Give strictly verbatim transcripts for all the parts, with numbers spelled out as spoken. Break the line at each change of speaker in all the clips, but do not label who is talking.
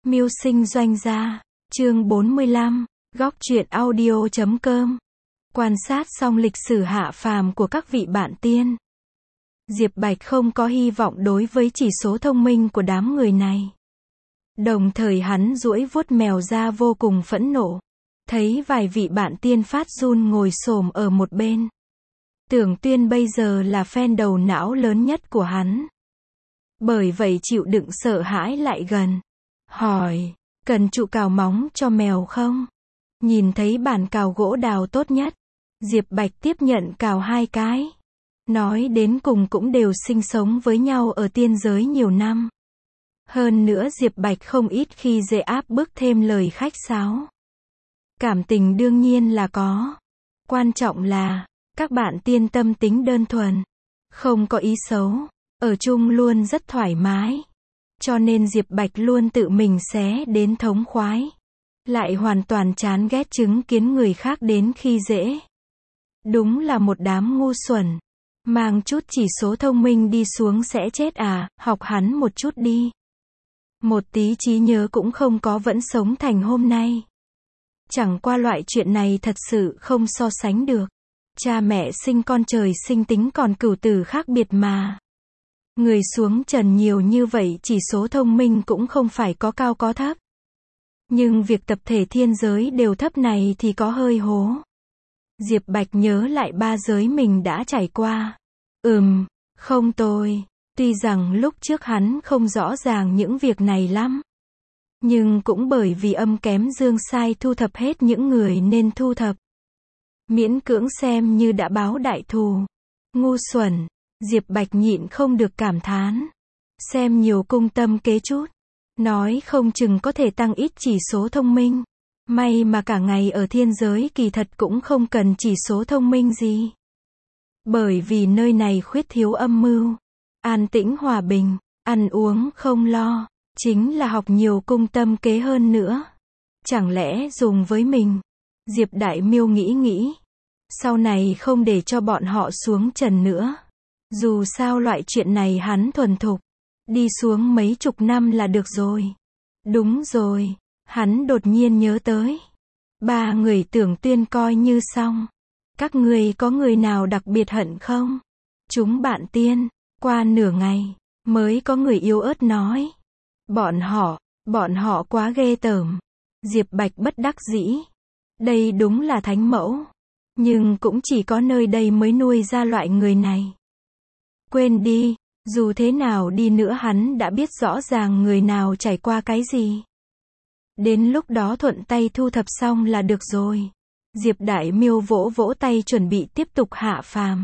Mưu sinh doanh gia, chương bốn mươi lăm, góc truyện audio chấm com. Quan sát xong lịch sử hạ phàm của các vị bạn tiên, Diệp Bạch không có hy vọng đối với chỉ số thông minh của đám người này. Đồng thời hắn duỗi vuốt mèo ra vô cùng phẫn nộ. Thấy vài vị bạn tiên phát run ngồi xổm ở một bên. Tưởng Tuyên bây giờ là fan đầu não lớn nhất của hắn. Bởi vậy chịu đựng sợ hãi lại gần. Hỏi, cần trụ cào móng cho mèo không? Nhìn thấy bàn cào gỗ đào tốt nhất, Diệp Bạch tiếp nhận cào hai cái. Nói đến cùng cũng đều sinh sống với nhau ở tiên giới nhiều năm. Hơn nữa Diệp Bạch không ít khi dễ áp bức thêm lời khách sáo. Cảm tình đương nhiên là có. Quan trọng là, các bạn tiên tâm tính đơn thuần. Không có ý xấu. Ở chung luôn rất thoải mái. Cho nên Diệp Bạch luôn tự mình xé đến thống khoái. Lại hoàn toàn chán ghét chứng kiến người khác đến khi dễ. Đúng là một đám ngu xuẩn. Mang chút chỉ số thông minh đi xuống sẽ chết à, học hắn một chút đi. Một tí trí nhớ cũng không có vẫn sống thành hôm nay. Chẳng qua loại chuyện này thật sự không so sánh được. Cha mẹ sinh con trời sinh tính còn cửu tử khác biệt mà. Người xuống trần nhiều như vậy chỉ số thông minh cũng không phải có cao có thấp. Nhưng việc tập thể thiên giới đều thấp này thì có hơi hố. Diệp Bạch nhớ lại ba giới mình đã trải qua. Ừm, không tồi. Tuy rằng lúc trước hắn không rõ ràng những việc này lắm. Nhưng cũng bởi vì âm kém dương sai thu thập hết những người nên thu thập. Miễn cưỡng xem như đã báo đại thù. Ngu xuẩn. Diệp Bạch nhịn không được cảm thán. Xem nhiều cung tâm kế chút. Nói không chừng có thể tăng ít chỉ số thông minh. May mà cả ngày ở thiên giới kỳ thật cũng không cần chỉ số thông minh gì. Bởi vì nơi này khuyết thiếu âm mưu. An tĩnh hòa bình. Ăn uống không lo. Chính là học nhiều cung tâm kế hơn nữa. Chẳng lẽ dùng với mình? Diệp Đại Miêu nghĩ nghĩ. Sau này không để cho bọn họ xuống trần nữa. Dù sao loại chuyện này hắn thuần thục. Đi xuống mấy chục năm là được rồi. Đúng rồi. Hắn đột nhiên nhớ tới. Ba người Tưởng Tuyên coi như xong. Các người có người nào đặc biệt hận không? Chúng bạn tiên. Qua nửa ngày. Mới có người yếu ớt nói. Bọn họ. Bọn họ quá ghê tởm. Diệp Bạch bất đắc dĩ. Đây đúng là thánh mẫu. Nhưng cũng chỉ có nơi đây mới nuôi ra loại người này. Quên đi. Dù thế nào đi nữa hắn đã biết rõ ràng người nào trải qua cái gì. Đến lúc đó thuận tay thu thập xong là được rồi. Diệp Đại Miêu vỗ vỗ tay chuẩn bị tiếp tục hạ phàm.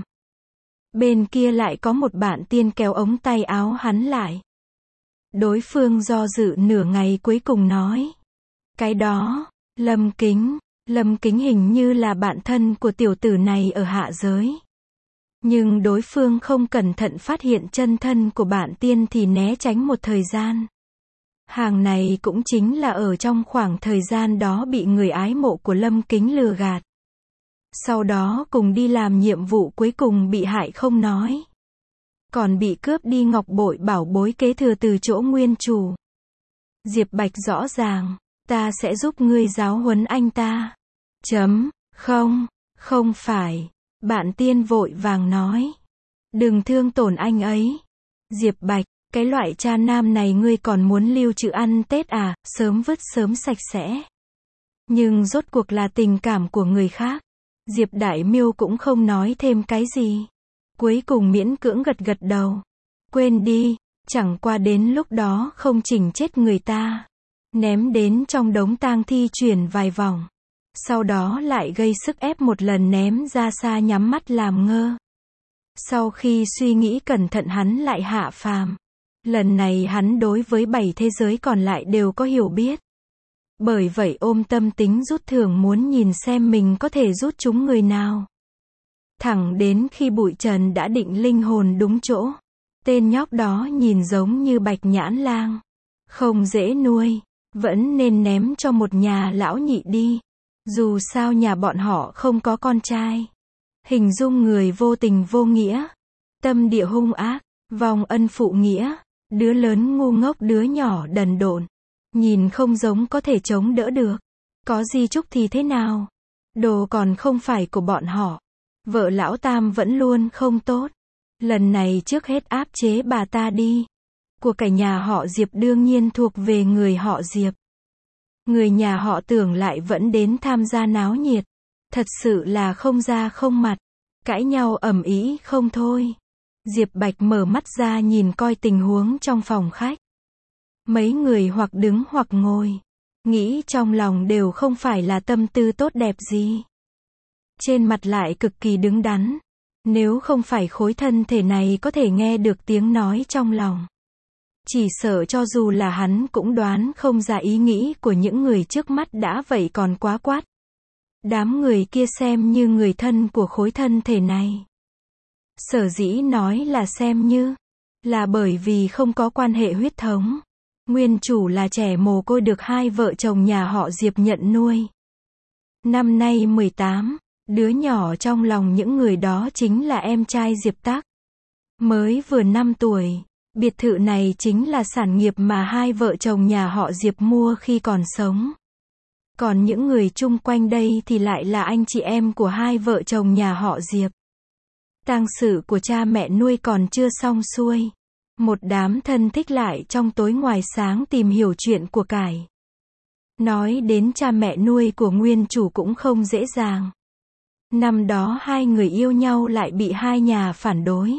Bên kia lại có một bạn tiên kéo ống tay áo hắn lại. Đối phương do dự nửa ngày cuối cùng nói. Cái đó, Lâm Kính. Lâm Kính hình như là bạn thân của tiểu tử này ở hạ giới. Nhưng đối phương không cẩn thận phát hiện chân thân của bạn tiên thì né tránh một thời gian. Hàng này cũng chính là ở trong khoảng thời gian đó bị người ái mộ của Lâm Kính lừa gạt. Sau đó cùng đi làm nhiệm vụ cuối cùng bị hại không nói. Còn bị cướp đi ngọc bội bảo bối kế thừa từ chỗ nguyên chủ. Diệp Bạch rõ ràng, ta sẽ giúp ngươi giáo huấn anh ta. Chấm, không, không phải. Bạn tiên vội vàng nói. Đừng thương tổn anh ấy. Diệp Bạch, cái loại cha nam này ngươi còn muốn lưu trữ ăn Tết à, sớm vứt sớm sạch sẽ. Nhưng rốt cuộc là tình cảm của người khác. Diệp Đại Miêu cũng không nói thêm cái gì. Cuối cùng miễn cưỡng gật gật đầu. Quên đi, chẳng qua đến lúc đó không chỉnh chết người ta. Ném đến trong đống tang thi chuyển vài vòng. Sau đó lại gây sức ép một lần ném ra xa nhắm mắt làm ngơ. Sau khi suy nghĩ cẩn thận hắn lại hạ phàm. Lần này hắn đối với bảy thế giới còn lại đều có hiểu biết. Bởi vậy ôm tâm tính rút thưởng muốn nhìn xem mình có thể rút chúng người nào. Thẳng đến khi bụi trần đã định linh hồn đúng chỗ. Tên nhóc đó nhìn giống như bạch nhãn lang. Không dễ nuôi. Vẫn nên ném cho một nhà lão nhị đi. Dù sao nhà bọn họ không có con trai. Hình dung người vô tình vô nghĩa. Tâm địa hung ác. Vong ân phụ nghĩa. Đứa lớn ngu ngốc đứa nhỏ đần độn. Nhìn không giống có thể chống đỡ được. Có di chúc thì thế nào? Đồ còn không phải của bọn họ. Vợ lão Tam vẫn luôn không tốt. Lần này trước hết áp chế bà ta đi. Của cải nhà họ Diệp đương nhiên thuộc về người họ Diệp. Người nhà họ Tưởng lại vẫn đến tham gia náo nhiệt. Thật sự là không da không mặt. Cãi nhau ầm ĩ không thôi. Diệp Bạch mở mắt ra nhìn coi tình huống trong phòng khách. Mấy người hoặc đứng hoặc ngồi. Nghĩ trong lòng đều không phải là tâm tư tốt đẹp gì. Trên mặt lại cực kỳ đứng đắn. Nếu không phải khối thân thể này có thể nghe được tiếng nói trong lòng. Chỉ sợ cho dù là hắn cũng đoán không ra ý nghĩ của những người trước mắt đã vậy còn quá quát. Đám người kia xem như người thân của khối thân thể này. Sở dĩ nói là xem như, là bởi vì không có quan hệ huyết thống. Nguyên chủ là trẻ mồ côi được hai vợ chồng nhà họ Diệp nhận nuôi. Năm nay mười tám, đứa nhỏ trong lòng những người đó chính là em trai Diệp Tắc. Mới vừa năm tuổi, biệt thự này chính là sản nghiệp mà hai vợ chồng nhà họ Diệp mua khi còn sống. Còn những người chung quanh đây thì lại là anh chị em của hai vợ chồng nhà họ Diệp. Tang sự của cha mẹ nuôi còn chưa xong xuôi. Một đám thân thích lại trong tối ngoài sáng tìm hiểu chuyện của cải. Nói đến cha mẹ nuôi của nguyên chủ cũng không dễ dàng. Năm đó hai người yêu nhau lại bị hai nhà phản đối.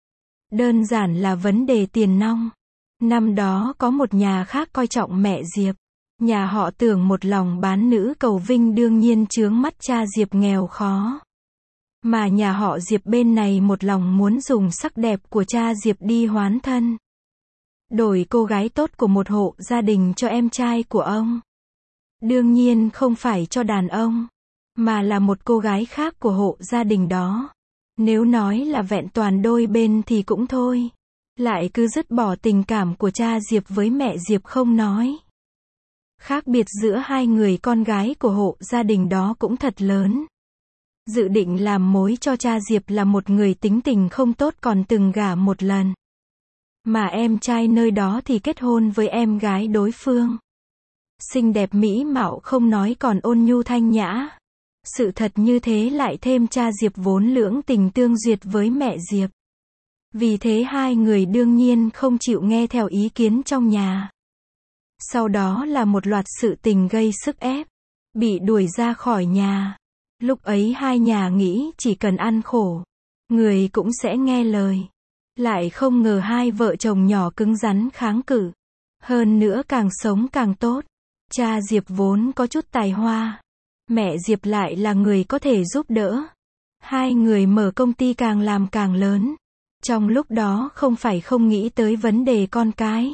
Đơn giản là vấn đề tiền nong. Năm đó có một nhà khác coi trọng mẹ Diệp. Nhà họ Tưởng một lòng bán nữ cầu vinh đương nhiên chướng mắt cha Diệp nghèo khó. Mà nhà họ Diệp bên này một lòng muốn dùng sắc đẹp của cha Diệp đi hoán thân. Đổi cô gái tốt của một hộ gia đình cho em trai của ông. Đương nhiên không phải cho đàn ông, mà là một cô gái khác của hộ gia đình đó. Nếu nói là vẹn toàn đôi bên thì cũng thôi. Lại cứ dứt bỏ tình cảm của cha Diệp với mẹ Diệp không nói. Khác biệt giữa hai người con gái của hộ gia đình đó cũng thật lớn. Dự định làm mối cho cha Diệp là một người tính tình không tốt còn từng gả một lần. Mà em trai nơi đó thì kết hôn với em gái đối phương. Xinh đẹp mỹ mạo không nói còn ôn nhu thanh nhã. Sự thật như thế lại thêm cha Diệp vốn lưỡng tình tương duyệt với mẹ Diệp. Vì thế hai người đương nhiên không chịu nghe theo ý kiến trong nhà. Sau đó là một loạt sự tình gây sức ép. Bị đuổi ra khỏi nhà. Lúc ấy hai nhà nghĩ chỉ cần ăn khổ, người cũng sẽ nghe lời. Lại không ngờ hai vợ chồng nhỏ cứng rắn kháng cự. Hơn nữa càng sống càng tốt. Cha Diệp vốn có chút tài hoa. Mẹ Diệp lại là người có thể giúp đỡ. Hai người mở công ty càng làm càng lớn. Trong lúc đó không phải không nghĩ tới vấn đề con cái.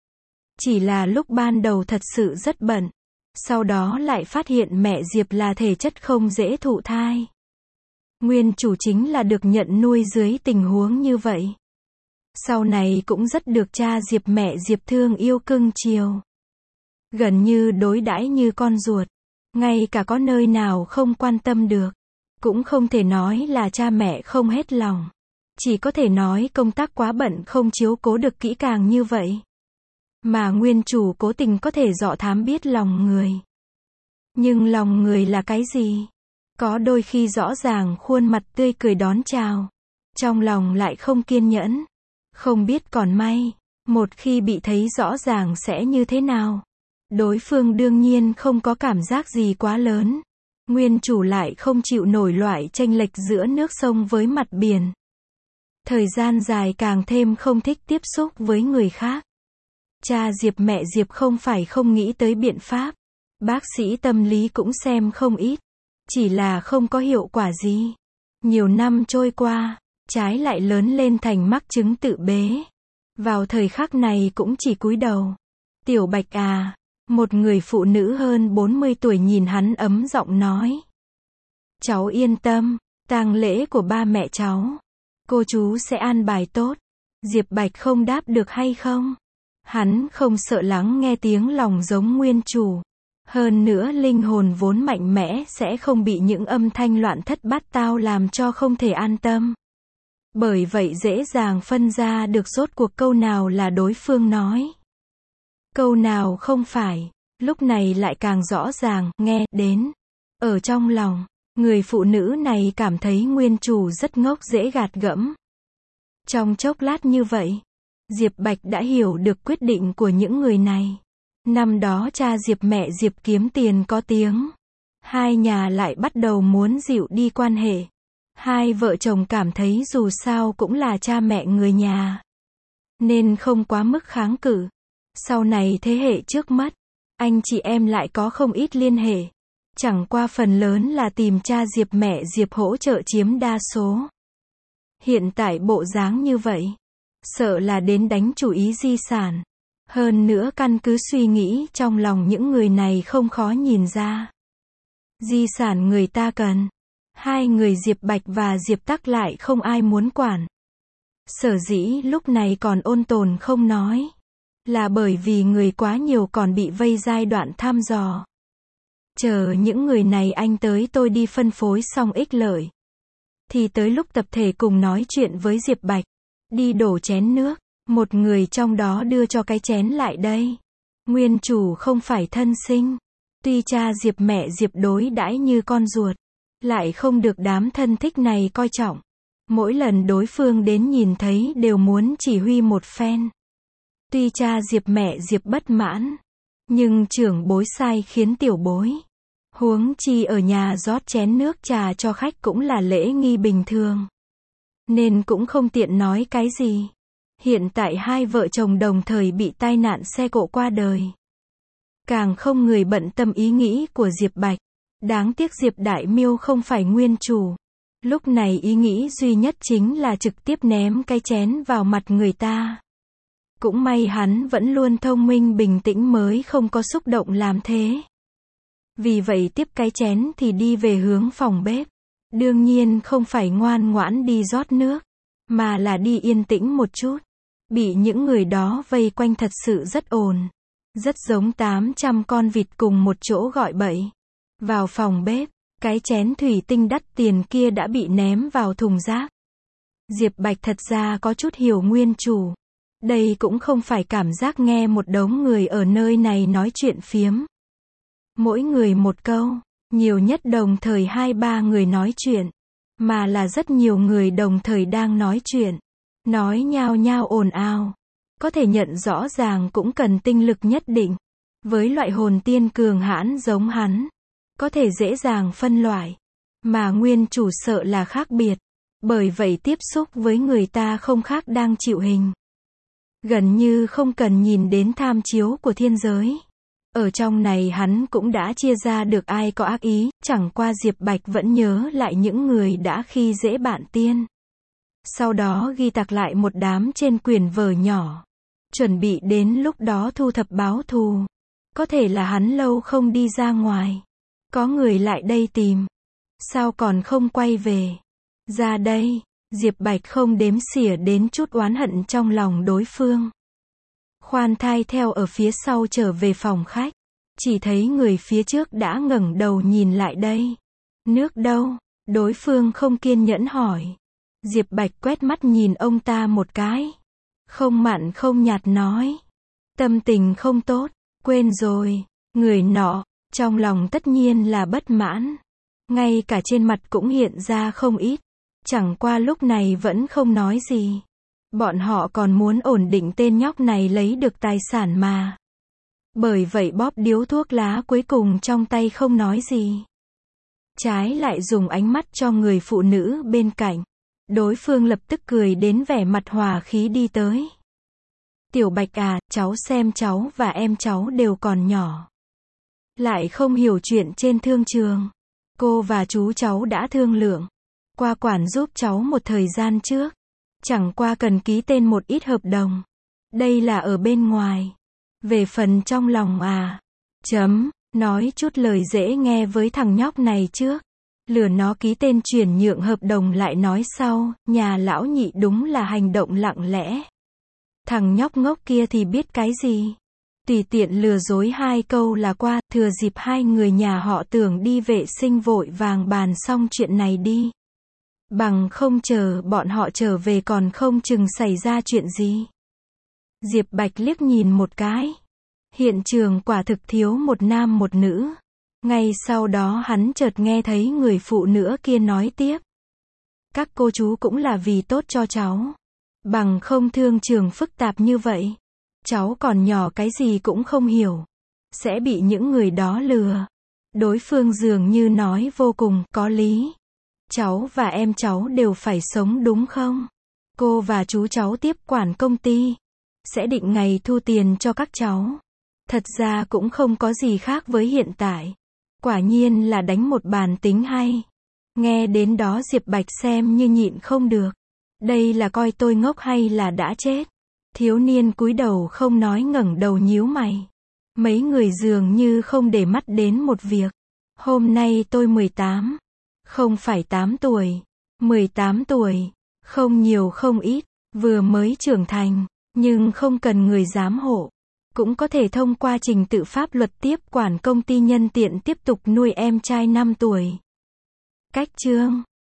Chỉ là lúc ban đầu thật sự rất bận. Sau đó lại phát hiện mẹ Diệp là thể chất không dễ thụ thai. Nguyên chủ chính là được nhận nuôi dưới tình huống như vậy. Sau này cũng rất được cha Diệp mẹ Diệp thương yêu cưng chiều. Gần như đối đãi như con ruột. Ngay cả có nơi nào không quan tâm được. Cũng không thể nói là cha mẹ không hết lòng. Chỉ có thể nói công tác quá bận không chiếu cố được kỹ càng như vậy. Mà nguyên chủ cố tình có thể dọ thám biết lòng người. Nhưng lòng người là cái gì? Có đôi khi rõ ràng khuôn mặt tươi cười đón chào. Trong lòng lại không kiên nhẫn. Không biết còn may. Một khi bị thấy rõ ràng sẽ như thế nào? Đối phương đương nhiên không có cảm giác gì quá lớn. Nguyên chủ lại không chịu nổi loại chênh lệch giữa nước sông với mặt biển. Thời gian dài càng thêm không thích tiếp xúc với người khác. Cha Diệp mẹ Diệp không phải không nghĩ tới biện pháp. Bác sĩ tâm lý cũng xem không ít. Chỉ là không có hiệu quả gì. Nhiều năm trôi qua, trái lại lớn lên thành mắc chứng tự bế. Vào thời khắc này cũng chỉ cúi đầu. Tiểu Bạch à, một người phụ nữ hơn bốn mươi tuổi nhìn hắn ấm giọng nói. Cháu yên tâm, tang lễ của ba mẹ cháu. Cô chú sẽ an bài tốt. Diệp Bạch không đáp được hay không? Hắn không sợ lắng nghe tiếng lòng giống nguyên chủ. Hơn nữa linh hồn vốn mạnh mẽ sẽ không bị những âm thanh loạn thất bát tao làm cho không thể an tâm. Bởi vậy dễ dàng phân ra được rốt cuộc câu nào là đối phương nói. Câu nào không phải, lúc này lại càng rõ ràng, nghe, đến. Ở trong lòng, người phụ nữ này cảm thấy nguyên chủ rất ngốc dễ gạt gẫm. Trong chốc lát như vậy, Diệp Bạch đã hiểu được quyết định của những người này. Năm đó cha Diệp mẹ Diệp kiếm tiền có tiếng. Hai nhà lại bắt đầu muốn dịu đi quan hệ. Hai vợ chồng cảm thấy dù sao cũng là cha mẹ người nhà, nên không quá mức kháng cự. Sau này thế hệ trước mất, anh chị em lại có không ít liên hệ. Chẳng qua phần lớn là tìm cha Diệp mẹ Diệp hỗ trợ chiếm đa số. Hiện tại bộ dáng như vậy, sợ là đến đánh chủ ý di sản. Hơn nữa căn cứ suy nghĩ trong lòng những người này không khó nhìn ra. Di sản người ta cần. Hai người Diệp Bạch và Diệp Tắc lại không ai muốn quản. Sở dĩ lúc này còn ôn tồn không nói, là bởi vì người quá nhiều còn bị vây giai đoạn thăm dò. Chờ những người này anh tới tôi đi phân phối xong ích lợi. Thì tới lúc tập thể cùng nói chuyện với Diệp Bạch. Đi đổ chén nước. Một người trong đó đưa cho cái chén lại đây. Nguyên chủ không phải thân sinh. Tuy cha Diệp mẹ Diệp đối đãi như con ruột, lại không được đám thân thích này coi trọng. Mỗi lần đối phương đến nhìn thấy đều muốn chỉ huy một phen. Tuy cha Diệp mẹ Diệp bất mãn, nhưng trưởng bối sai khiến tiểu bối. Huống chi ở nhà rót chén nước trà cho khách cũng là lễ nghi bình thường. Nên cũng không tiện nói cái gì. Hiện tại hai vợ chồng đồng thời bị tai nạn xe cộ qua đời. Càng không người bận tâm ý nghĩ của Diệp Bạch. Đáng tiếc Diệp Đại Miêu không phải nguyên chủ. Lúc này ý nghĩ duy nhất chính là trực tiếp ném cái chén vào mặt người ta. Cũng may hắn vẫn luôn thông minh bình tĩnh mới không có xúc động làm thế. Vì vậy tiếp cái chén thì đi về hướng phòng bếp. Đương nhiên không phải ngoan ngoãn đi rót nước, mà là đi yên tĩnh một chút. Bị những người đó vây quanh thật sự rất ồn. Rất giống tám trăm con vịt cùng một chỗ gọi bậy. Vào phòng bếp, cái chén thủy tinh đắt tiền kia đã bị ném vào thùng rác. Diệp Bạch thật ra có chút hiểu nguyên chủ. Đây cũng không phải cảm giác nghe một đống người ở nơi này nói chuyện phiếm. Mỗi người một câu, nhiều nhất đồng thời hai ba người nói chuyện, mà là rất nhiều người đồng thời đang nói chuyện, nói nhao nhao ồn ào. Có thể nhận rõ ràng cũng cần tinh lực nhất định. Với loại hồn tiên cường hãn giống hắn, có thể dễ dàng phân loại, mà nguyên chủ sợ là khác biệt. Bởi vậy tiếp xúc với người ta không khác đang chịu hình. Gần như không cần nhìn đến tham chiếu của thiên giới. Ở trong này hắn cũng đã chia ra được ai có ác ý, chẳng qua Diệp Bạch vẫn nhớ lại những người đã khi dễ bạn tiên. Sau đó ghi tạc lại một đám trên quyển vở nhỏ. Chuẩn bị đến lúc đó thu thập báo thù. Có thể là hắn lâu không đi ra ngoài. Có người lại đây tìm. Sao còn không quay về? Ra đây. Diệp Bạch không đếm xỉa đến chút oán hận trong lòng đối phương. Khoan thai theo ở phía sau trở về phòng khách. Chỉ thấy người phía trước đã ngẩng đầu nhìn lại đây. Nước đâu? Đối phương không kiên nhẫn hỏi. Diệp Bạch quét mắt nhìn ông ta một cái. Không mặn không nhạt nói. Tâm tình không tốt. Quên rồi. Người nọ, trong lòng tất nhiên là bất mãn. Ngay cả trên mặt cũng hiện ra không ít. Chẳng qua lúc này vẫn không nói gì. Bọn họ còn muốn ổn định tên nhóc này lấy được tài sản mà. Bởi vậy bóp điếu thuốc lá cuối cùng trong tay không nói gì. Trái lại dùng ánh mắt cho người phụ nữ bên cạnh. Đối phương lập tức cười đến vẻ mặt hòa khí đi tới. Tiểu Bạch à, cháu xem cháu và em cháu đều còn nhỏ. Lại không hiểu chuyện trên thương trường. Cô và chú cháu đã thương lượng. Qua quản giúp cháu một thời gian trước. Chẳng qua cần ký tên một ít hợp đồng. Đây là ở bên ngoài. Về phần trong lòng à. Chấm, nói chút lời dễ nghe với thằng nhóc này trước. Lừa nó ký tên chuyển nhượng hợp đồng lại nói sau, nhà lão nhị đúng là hành động lặng lẽ. Thằng nhóc ngốc kia thì biết cái gì. Tùy tiện lừa dối hai câu là qua, thừa dịp hai người nhà họ Tưởng đi vệ sinh vội vàng bàn xong chuyện này đi. Bằng không chờ bọn họ trở về còn không chừng xảy ra chuyện gì. Diệp Bạch liếc nhìn một cái. Hiện trường quả thực thiếu một nam một nữ. Ngay sau đó hắn chợt nghe thấy người phụ nữ kia nói tiếp. Các cô chú cũng là vì tốt cho cháu. Bằng không thương trường phức tạp như vậy. Cháu còn nhỏ cái gì cũng không hiểu. Sẽ bị những người đó lừa. Đối phương dường như nói vô cùng có lý. Cháu và em cháu đều phải sống đúng không? Cô và chú cháu tiếp quản công ty. Sẽ định ngày thu tiền cho các cháu. Thật ra cũng không có gì khác với hiện tại. Quả nhiên là đánh một bàn tính hay. Nghe đến đó Diệp Bạch xem như nhịn không được. Đây là coi tôi ngốc hay là đã chết? Thiếu niên cúi đầu không nói ngẩng đầu nhíu mày. Mấy người dường như không để mắt đến một việc. Hôm nay tôi mười tám. Không phải tám tuổi. mười tám tuổi. Không nhiều không ít. Vừa mới trưởng thành. Nhưng không cần người giám hộ. Cũng có thể thông qua trình tự pháp luật tiếp quản công ty nhân tiện tiếp tục nuôi em trai năm tuổi. Cách chương